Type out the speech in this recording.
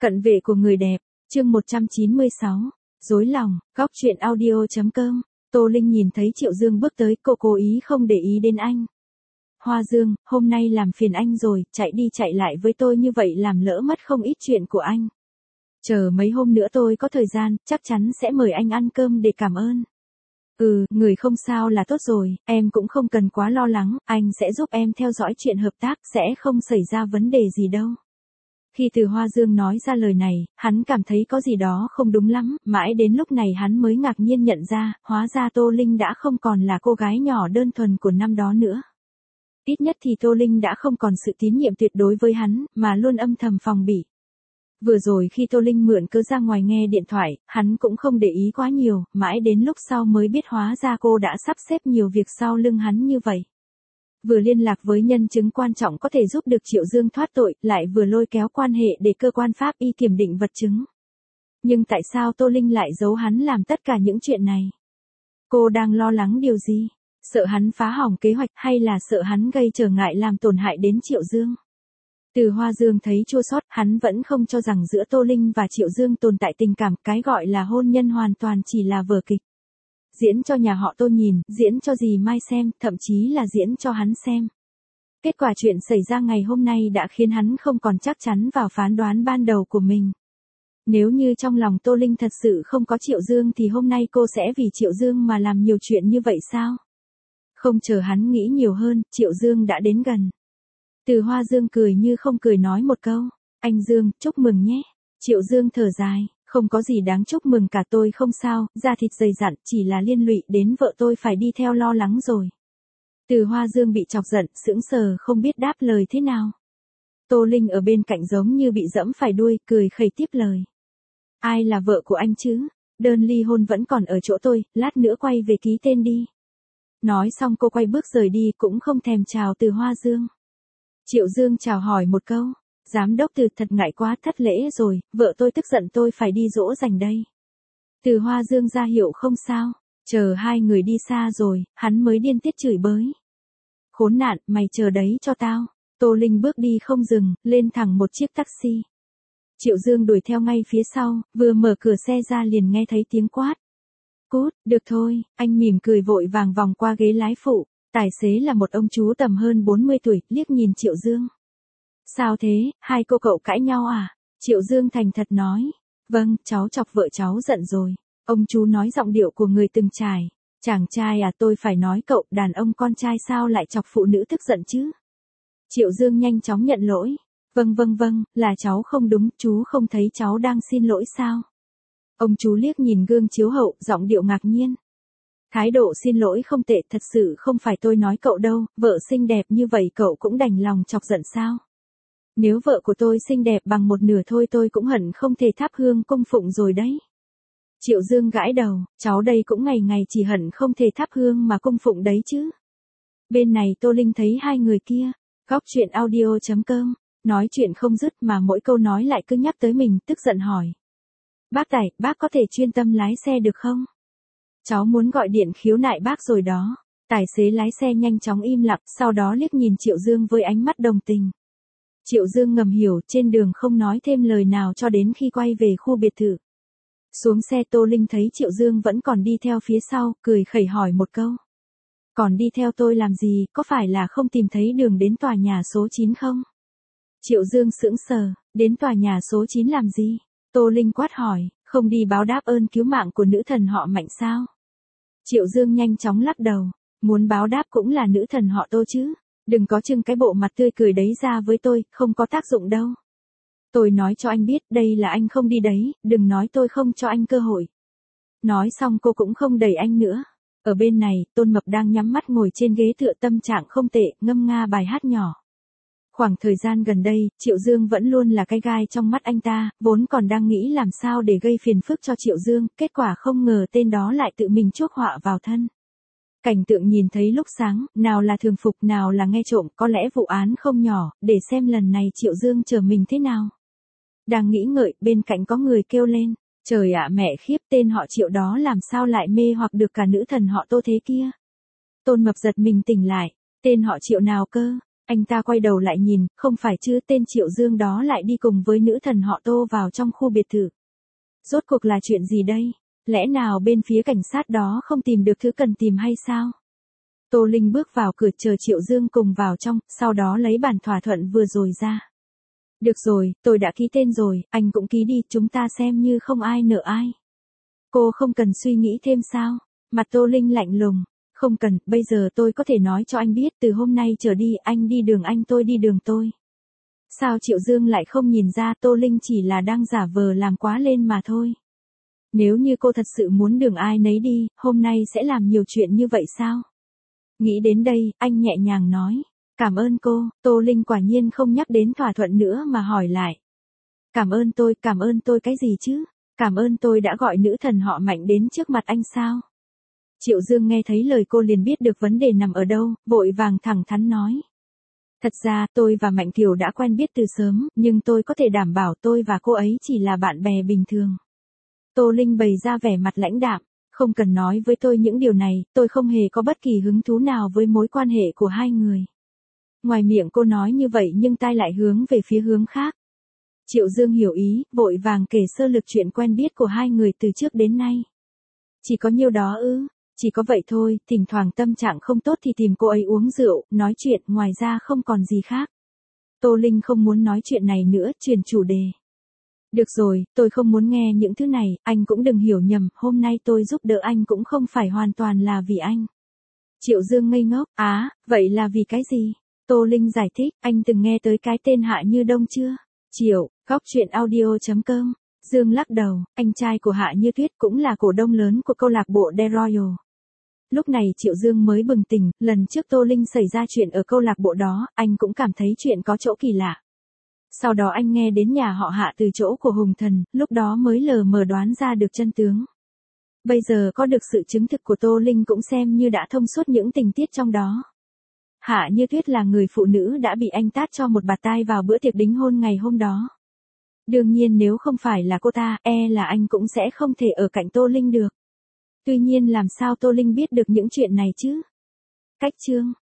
Cận vệ của người đẹp, chương 196, dối lòng, góc truyện audio.com. Tô Linh nhìn thấy Triệu Dương bước tới, cô cố ý không để ý đến anh. Hoa Dương, hôm nay làm phiền anh rồi, chạy đi chạy lại với tôi như vậy làm lỡ mất không ít chuyện của anh. Chờ mấy hôm nữa tôi có thời gian, chắc chắn sẽ mời anh ăn cơm để cảm ơn. Người không sao là tốt rồi, em cũng không cần quá lo lắng, anh sẽ giúp em theo dõi chuyện hợp tác, sẽ không xảy ra vấn đề gì đâu. Khi Từ Hoa Dương nói ra lời này, hắn cảm thấy có gì đó không đúng lắm, mãi đến lúc này hắn mới ngạc nhiên nhận ra, hóa ra Tô Linh đã không còn là cô gái nhỏ đơn thuần của năm đó nữa. Ít nhất thì Tô Linh đã không còn sự tín nhiệm tuyệt đối với hắn, mà luôn âm thầm phòng bị. Vừa rồi khi Tô Linh mượn cớ ra ngoài nghe điện thoại, hắn cũng không để ý quá nhiều, mãi đến lúc sau mới biết hóa ra cô đã sắp xếp nhiều việc sau lưng hắn như vậy. Vừa liên lạc với nhân chứng quan trọng có thể giúp được Triệu Dương thoát tội, lại vừa lôi kéo quan hệ để cơ quan pháp y kiểm định vật chứng. Nhưng tại sao Tô Linh lại giấu hắn làm tất cả những chuyện này? Cô đang lo lắng điều gì? Sợ hắn phá hỏng kế hoạch hay là sợ hắn gây trở ngại làm tổn hại đến Triệu Dương? Từ Hoa Dương thấy chua xót, hắn vẫn không cho rằng giữa Tô Linh và Triệu Dương tồn tại tình cảm, cái gọi là hôn nhân hoàn toàn chỉ là vở kịch. Diễn cho nhà họ Tô nhìn, diễn cho dì Mai xem, thậm chí là diễn cho hắn xem. Kết quả chuyện xảy ra ngày hôm nay đã khiến hắn không còn chắc chắn vào phán đoán ban đầu của mình. Nếu như trong lòng Tô Linh thật sự không có Triệu Dương thì hôm nay cô sẽ vì Triệu Dương mà làm nhiều chuyện như vậy sao? Không chờ hắn nghĩ nhiều hơn, Triệu Dương đã đến gần. Từ Hoa Dương cười như không cười nói một câu, anh Dương, chúc mừng nhé. Triệu Dương thở dài, không có gì đáng chúc mừng cả, tôi không sao, da thịt dày dặn, chỉ là liên lụy đến vợ tôi phải đi theo lo lắng rồi. Từ Hoa Dương bị chọc giận, sững sờ không biết đáp lời thế nào. Tô Linh ở bên cạnh giống như bị dẫm phải đuôi, cười khẩy tiếp lời. Ai là vợ của anh chứ? Đơn ly hôn vẫn còn ở chỗ tôi, lát nữa quay về ký tên đi. Nói xong cô quay bước rời đi cũng không thèm chào Từ Hoa Dương. Triệu Dương chào hỏi một câu. Giám đốc Từ, thật ngại quá, thất lễ rồi, vợ tôi tức giận tôi phải đi dỗ dành đây. Từ Hoa Dương ra hiệu không sao. Chờ hai người đi xa rồi, hắn mới điên tiết chửi bới. Khốn nạn, mày chờ đấy cho tao. Tô Linh bước đi không dừng, lên thẳng một chiếc taxi. Triệu Dương đuổi theo ngay phía sau, vừa mở cửa xe ra liền nghe thấy tiếng quát. Cút, được thôi, anh mỉm cười vội vàng vòng qua ghế lái phụ. Tài xế là một ông chú tầm hơn 40 tuổi, liếc nhìn Triệu Dương. Sao thế, hai cô cậu cãi nhau à? Triệu Dương thành thật nói. Vâng, cháu chọc vợ cháu giận rồi. Ông chú nói giọng điệu của người từng trải. Chàng trai à, tôi phải nói cậu, đàn ông con trai sao lại chọc phụ nữ tức giận chứ? Triệu Dương nhanh chóng nhận lỗi. Vâng, là cháu không đúng, chú không thấy cháu đang xin lỗi sao? Ông chú liếc nhìn gương chiếu hậu, giọng điệu ngạc nhiên. Thái độ xin lỗi không tệ, thật sự không phải tôi nói cậu đâu, vợ xinh đẹp như vậy cậu cũng đành lòng chọc giận sao? Nếu vợ của tôi xinh đẹp bằng một nửa thôi tôi cũng hận không thể thắp hương cung phụng rồi đấy. Triệu Dương gãi đầu, cháu đây cũng ngày ngày chỉ hận không thể thắp hương mà cung phụng đấy chứ. Bên này Tô Linh thấy hai người kia, góc truyện audio.com, nói chuyện không dứt mà mỗi câu nói lại cứ nhắc tới mình, tức giận hỏi. Bác Tài, bác có thể chuyên tâm lái xe được không? Cháu muốn gọi điện khiếu nại bác rồi đó. Tài xế lái xe nhanh chóng im lặng, sau đó liếc nhìn Triệu Dương với ánh mắt đồng tình. Triệu Dương ngầm hiểu, trên đường không nói thêm lời nào cho đến khi quay về khu biệt thự. Xuống xe Tô Linh thấy Triệu Dương vẫn còn đi theo phía sau, cười khẩy hỏi một câu. Còn đi theo tôi làm gì, có phải là không tìm thấy đường đến tòa nhà số 9 không? Triệu Dương sững sờ, đến tòa nhà số 9 làm gì? Tô Linh quát hỏi, không đi báo đáp ơn cứu mạng của nữ thần họ Mạnh sao? Triệu Dương nhanh chóng lắc đầu, muốn báo đáp cũng là nữ thần họ Tô chứ. Đừng có trưng cái bộ mặt tươi cười đấy ra với tôi, không có tác dụng đâu. Tôi nói cho anh biết, đây là anh không đi đấy, đừng nói tôi không cho anh cơ hội. Nói xong cô cũng không đẩy anh nữa. Ở bên này, Tôn Mập đang nhắm mắt ngồi trên ghế tựa, tâm trạng không tệ, ngâm nga bài hát nhỏ. Khoảng thời gian gần đây, Triệu Dương vẫn luôn là cái gai trong mắt anh ta, vốn còn đang nghĩ làm sao để gây phiền phức cho Triệu Dương, kết quả không ngờ tên đó lại tự mình chuốc họa vào thân. Cảnh tượng nhìn thấy lúc sáng, nào là thường phục, nào là nghe trộm, có lẽ vụ án không nhỏ, để xem lần này Triệu Dương chờ mình thế nào. Đang nghĩ ngợi, bên cạnh có người kêu lên, trời ạ mẹ khiếp, tên họ Triệu đó làm sao lại mê hoặc được cả nữ thần họ Tô thế kia. Tôn Mập giật mình tỉnh lại, tên họ Triệu nào cơ? Anh ta quay đầu lại nhìn, không phải chứ, tên Triệu Dương đó lại đi cùng với nữ thần họ Tô vào trong khu biệt thự. Rốt cuộc là chuyện gì đây? Lẽ nào bên phía cảnh sát đó không tìm được thứ cần tìm hay sao? Tô Linh bước vào cửa chờ Triệu Dương cùng vào trong, sau đó lấy bản thỏa thuận vừa rồi ra. Được rồi, tôi đã ký tên rồi, anh cũng ký đi, chúng ta xem như không ai nợ ai. Cô không cần suy nghĩ thêm sao? Mặt Tô Linh lạnh lùng. Không cần, bây giờ tôi có thể nói cho anh biết từ hôm nay trở đi anh đi đường anh tôi đi đường tôi. Sao Triệu Dương lại không nhìn ra Tô Linh chỉ là đang giả vờ làm quá lên mà thôi. Nếu như cô thật sự muốn đường ai nấy đi, hôm nay sẽ làm nhiều chuyện như vậy sao? Nghĩ đến đây, anh nhẹ nhàng nói. Cảm ơn cô, Tô Linh quả nhiên không nhắc đến thỏa thuận nữa mà hỏi lại. Cảm ơn tôi cái gì chứ? Cảm ơn tôi đã gọi nữ thần họ Mạnh đến trước mặt anh sao? Triệu Dương nghe thấy lời cô liền biết được vấn đề nằm ở đâu, vội vàng thẳng thắn nói. Thật ra tôi và Mạnh Kiều đã quen biết từ sớm, nhưng tôi có thể đảm bảo tôi và cô ấy chỉ là bạn bè bình thường. Tô Linh bày ra vẻ mặt lãnh đạm, không cần nói với tôi những điều này, tôi không hề có bất kỳ hứng thú nào với mối quan hệ của hai người. Ngoài miệng cô nói như vậy nhưng tai lại hướng về phía hướng khác. Triệu Dương hiểu ý, vội vàng kể sơ lược chuyện quen biết của hai người từ trước đến nay. Chỉ có nhiêu đó ư? Chỉ có vậy thôi, thỉnh thoảng tâm trạng không tốt thì tìm cô ấy uống rượu, nói chuyện, ngoài ra không còn gì khác. Tô Linh không muốn nói chuyện này nữa, chuyển chủ đề. Được rồi, tôi không muốn nghe những thứ này, anh cũng đừng hiểu nhầm, hôm nay tôi giúp đỡ anh cũng không phải hoàn toàn là vì anh. Triệu Dương ngây ngốc, vậy là vì cái gì? Tô Linh giải thích, anh từng nghe tới cái tên Hạ Như Đông chưa? Triệu, góc truyện audio.com. Dương lắc đầu, anh trai của Hạ Như Tuyết cũng là cổ đông lớn của câu lạc bộ The Royal. Lúc này Triệu Dương mới bừng tỉnh, lần trước Tô Linh xảy ra chuyện ở câu lạc bộ đó, anh cũng cảm thấy chuyện có chỗ kỳ lạ. Sau đó anh nghe đến nhà họ Hạ từ chỗ của Hùng Thần, lúc đó mới lờ mờ đoán ra được chân tướng. Bây giờ có được sự chứng thực của Tô Linh cũng xem như đã thông suốt những tình tiết trong đó. Hạ Như Tuyết là người phụ nữ đã bị anh tát cho một bạt tai vào bữa tiệc đính hôn ngày hôm đó. Đương nhiên nếu không phải là cô ta, là anh cũng sẽ không thể ở cạnh Tô Linh được. Tuy nhiên làm sao Tô Linh biết được những chuyện này chứ? Cách chương